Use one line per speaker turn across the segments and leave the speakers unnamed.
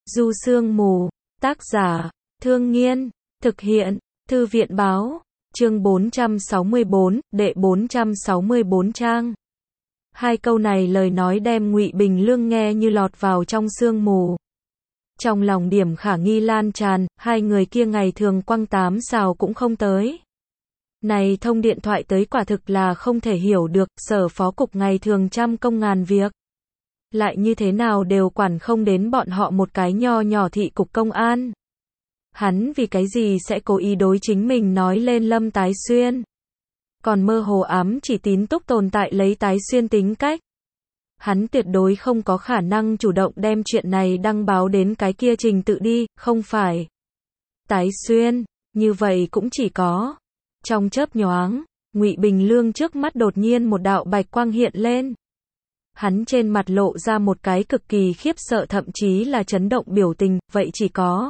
Du Sương Mù, tác giả, Thương Nghiên, thực hiện, Thư viện báo, chương 464, đệ 464 trang. Hai câu này lời nói đem Ngụy Bình Lương nghe như lọt vào trong sương mù. Trong lòng điểm khả nghi lan tràn, hai người kia ngày thường quăng 8 xào cũng không tới. Này thông điện thoại tới quả thực là không thể hiểu được, Sở phó cục ngày thường trăm công ngàn việc. Lại như thế nào đều quản không đến bọn họ một cái nho nhỏ thị cục công an. Hắn vì cái gì sẽ cố ý đối chính mình nói lên Lâm Tái Xuyên. Còn mơ hồ ám chỉ Tín Túc tồn tại lấy Tái Xuyên tính cách. Hắn tuyệt đối không có khả năng chủ động đem chuyện này đăng báo đến cái kia trình tự đi, không phải. Tái Xuyên, như vậy cũng chỉ có. Trong chớp nhoáng, Ngụy Bình Lương trước mắt đột nhiên một đạo bạch quang hiện lên. Hắn trên mặt lộ ra một cái cực kỳ khiếp sợ thậm chí là chấn động biểu tình, vậy chỉ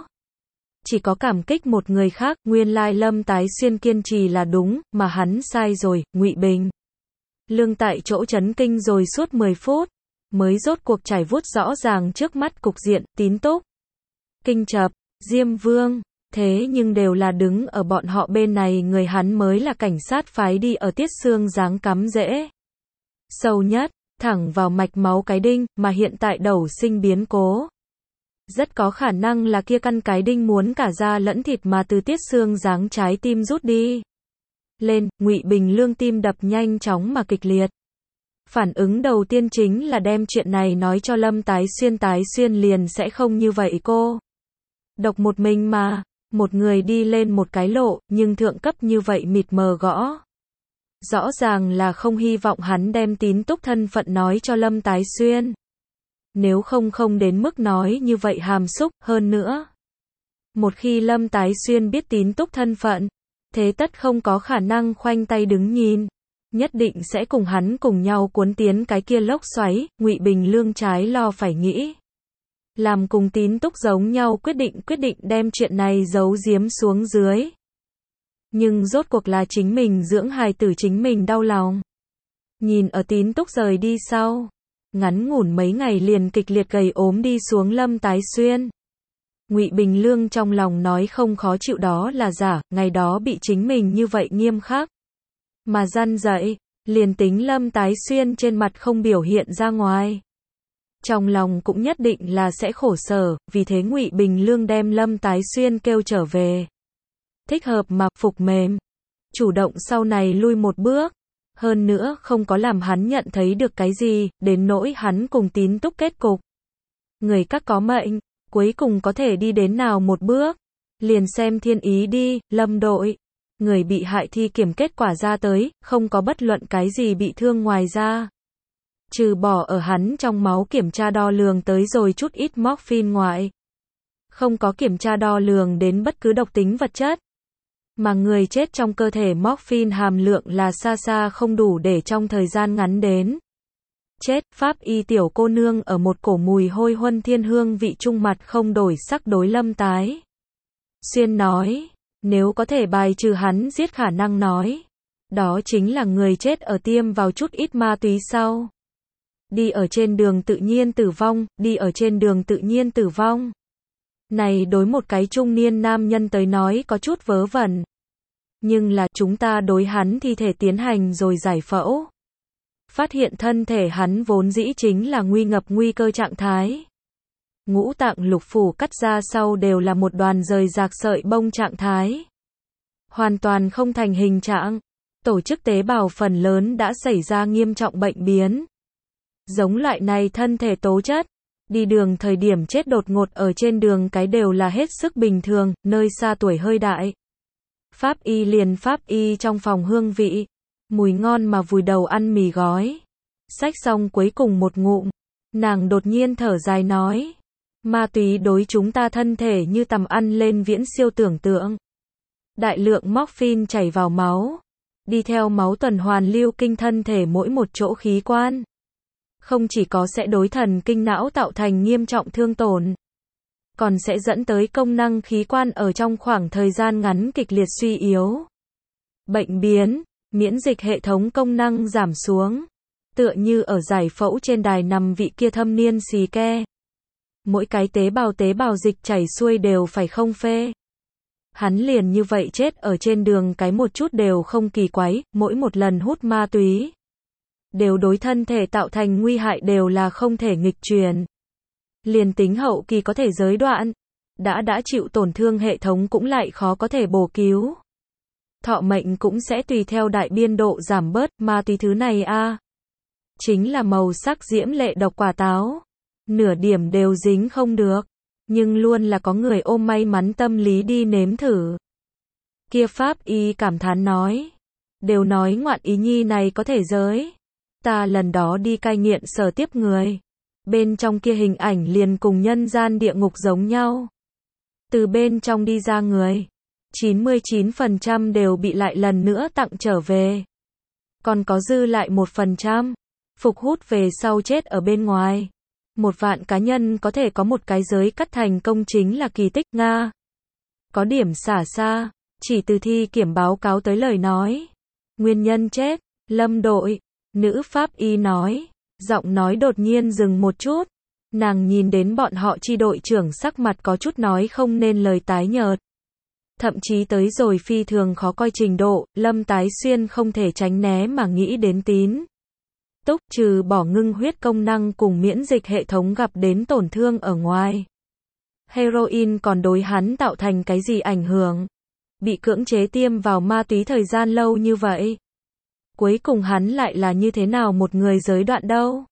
có cảm kích một người khác, nguyên lai Lâm Tái Xuyên kiên trì là đúng, mà hắn sai rồi, Ngụy Bình Lương tại chỗ chấn kinh rồi suốt 10 phút, mới rốt cuộc trải vuốt rõ ràng trước mắt cục diện, Tín Túc, Kinh Chập, Diêm Vương, thế nhưng đều là đứng ở bọn họ bên này người hắn mới là cảnh sát phái đi ở Tiết Xương dáng cắm rễ sâu nhất, thẳng vào mạch máu cái đinh, mà hiện tại đầu sinh biến cố. Rất có khả năng là kia căn cái đinh muốn cả da lẫn thịt mà từ Tiết Xương dáng trái tim rút đi. Lên, Ngụy Bình Lương tim đập nhanh chóng mà kịch liệt. Phản ứng đầu tiên chính là đem chuyện này nói cho Lâm Tái Xuyên liền sẽ không như vậy cô. Độc một mình mà, một người đi lên một cái lộ, nhưng thượng cấp như vậy mịt mờ gõ. Rõ ràng là không hy vọng hắn đem Tín Túc thân phận nói cho Lâm Tái Xuyên. Nếu không đến mức nói như vậy hàm xúc, hơn nữa. Một khi Lâm Tái Xuyên biết Tín Túc thân phận, thế tất không có khả năng khoanh tay đứng nhìn. Nhất định sẽ cùng hắn cùng nhau cuốn tiến cái kia lốc xoáy, Ngụy Bình Lương trái lo phải nghĩ. Làm cùng Tín Túc giống nhau quyết định đem chuyện này giấu giếm xuống dưới. Nhưng rốt cuộc là chính mình dưỡng hài tử chính mình đau lòng. Nhìn ở Tín Túc rời đi sau, ngắn ngủn mấy ngày liền kịch liệt gầy ốm đi xuống Lâm Tái Xuyên. Ngụy Bình Lương trong lòng nói không khó chịu đó là giả, ngày đó bị chính mình như vậy nghiêm khắc. Mà răn dạy, liền tính Lâm Tái Xuyên trên mặt không biểu hiện ra ngoài. Trong lòng cũng nhất định là sẽ khổ sở, vì thế Ngụy Bình Lương đem Lâm Tái Xuyên kêu trở về. Thích hợp mà phục mềm. Chủ động sau này lui một bước. Hơn nữa không có làm hắn nhận thấy được cái gì, đến nỗi hắn cùng Tín Túc kết cục. Người các có mệnh, cuối cùng có thể đi đến nào một bước. Liền xem thiên ý đi, Lâm đội. Người bị hại thi kiểm kết quả ra tới, không có bất luận cái gì bị thương ngoài ra. Trừ bỏ ở hắn trong máu kiểm tra đo lường tới rồi chút ít morphine ngoại. Không có kiểm tra đo lường đến bất cứ độc tính vật chất. Mà người chết trong cơ thể morphine hàm lượng là xa xa không đủ để trong thời gian ngắn đến. Chết, pháp y tiểu cô nương ở một cổ mùi hôi huân thiên hương vị trung mặt không đổi sắc đối Lâm Tái Xuyên nói, nếu có thể bài trừ hắn giết khả năng nói. Đó chính là người chết ở tiêm vào chút ít ma túy sau. Đi ở trên đường tự nhiên tử vong. Này đối một cái trung niên nam nhân tới nói có chút vớ vẩn. Nhưng là chúng ta đối hắn thi thể tiến hành rồi giải phẫu. Phát hiện thân thể hắn vốn dĩ chính là nguy cơ trạng thái. Ngũ tạng lục phủ cắt ra sau đều là một đoàn rời rạc sợi bông trạng thái. Hoàn toàn không thành hình trạng. Tổ chức tế bào phần lớn đã xảy ra nghiêm trọng bệnh biến. Giống loại này thân thể tố chất. Đi đường thời điểm chết đột ngột ở trên đường cái đều là hết sức bình thường, nơi xa tuổi hơi đại. Pháp y trong phòng hương vị. Mùi ngon mà vùi đầu ăn mì gói. Xách xong cuối cùng một ngụm. Nàng đột nhiên thở dài nói. Ma túy đối chúng ta thân thể như tầm ăn lên viễn siêu tưởng tượng. Đại lượng morphine chảy vào máu. Đi theo máu tuần hoàn lưu kinh thân thể mỗi một chỗ khí quan. Không chỉ có sẽ đối thần kinh não tạo thành nghiêm trọng thương tổn. Còn sẽ dẫn tới công năng khí quan ở trong khoảng thời gian ngắn kịch liệt suy yếu. Bệnh biến, miễn dịch hệ thống công năng giảm xuống. Tựa như ở giải phẫu trên đài nằm vị kia thâm niên xì ke. mỗi cái tế bào dịch chảy xuôi đều phải không phê. Hắn liền như vậy chết ở trên đường cái một chút đều không kỳ quái, mỗi một lần hút ma túy đều đối thân thể tạo thành nguy hại đều là không thể nghịch truyền. Liền tính hậu kỳ có thể giới đoạn, đã chịu tổn thương hệ thống cũng lại khó có thể bổ cứu. Thọ mệnh cũng sẽ tùy theo đại biên độ giảm bớt, ma túy thứ này chính là màu sắc diễm lệ độc quả táo. Nửa điểm đều dính không được, nhưng luôn là có người ôm may mắn tâm lý đi nếm thử. Kia pháp y cảm thán nói, đều nói ngoạn ý nhi này có thể giới. Ta lần đó đi cai nghiện sở tiếp người, bên trong kia hình ảnh liền cùng nhân gian địa ngục giống nhau. Từ bên trong đi ra người, 99% đều bị lại lần nữa tặng trở về. Còn có dư lại 1%, phục hút về sau chết ở bên ngoài. 1.000.000 cá nhân có thể có một cái giới cắt thành công chính là kỳ tích Nga. Có điểm xả xa, chỉ từ thi kiểm báo cáo tới lời nói. Nguyên nhân chết, Lâm đội, nữ pháp y nói, giọng nói đột nhiên dừng một chút. Nàng nhìn đến bọn họ chi đội trưởng sắc mặt có chút nói không nên lời tái nhợt. Thậm chí tới rồi phi thường khó coi trình độ, Lâm Tái Xuyên không thể tránh né mà nghĩ đến tín túc trừ bỏ ngưng huyết công năng cùng miễn dịch hệ thống gặp đến tổn thương ở ngoài. Heroin còn đối hắn tạo thành cái gì ảnh hưởng? Bị cưỡng chế tiêm vào ma túy thời gian lâu như vậy. Cuối cùng hắn lại là như thế nào một người giới đoạn đâu?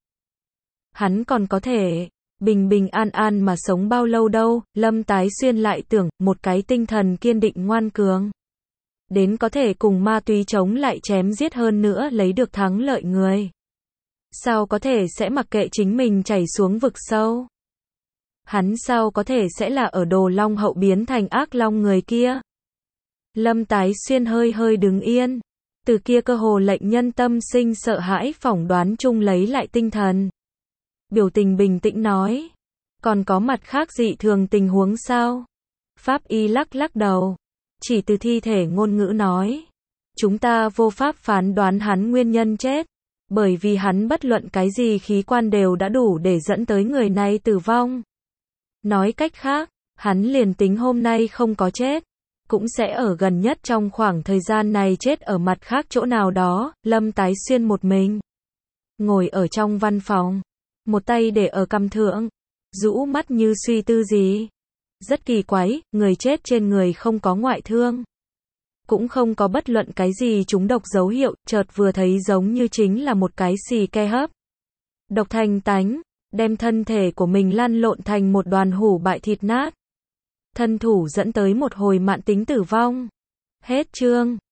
Hắn còn có thể bình bình an an mà sống bao lâu đâu? Lâm Tái Xuyên lại tưởng, một cái tinh thần kiên định ngoan cường, đến có thể cùng ma túy chống lại chém giết hơn nữa lấy được thắng lợi người. Sao có thể sẽ mặc kệ chính mình chảy xuống vực sâu? Hắn sao có thể sẽ là ở Đồ Long hậu biến thành ác long người kia? Lâm Tái Xuyên hơi đứng yên, từ kia cơ hồ lệnh nhân tâm sinh sợ hãi phỏng đoán chung lấy lại tinh thần. Biểu tình bình tĩnh nói, còn có mặt khác dị thường tình huống sao? Pháp y lắc đầu, chỉ từ thi thể ngôn ngữ nói, chúng ta vô pháp phán đoán hắn nguyên nhân chết, bởi vì hắn bất luận cái gì khí quan đều đã đủ để dẫn tới người này tử vong. Nói cách khác, hắn liền tính hôm nay không có chết, cũng sẽ ở gần nhất trong khoảng thời gian này chết ở mặt khác chỗ nào đó. Lâm Tái Xuyên một mình ngồi ở trong văn phòng, một tay để ở cằm thượng, rũ mắt như suy tư gì. Rất kỳ quái, người chết trên người không có ngoại thương, cũng không có bất luận cái gì trúng độc dấu hiệu, chợt vừa thấy giống như chính là một cái xì ke hấp. Độc thành tánh, đem thân thể của mình lăn lộn thành một đoàn hủ bại thịt nát. Thân thủ dẫn tới một hồi mạn tính tử vong. Hết chương.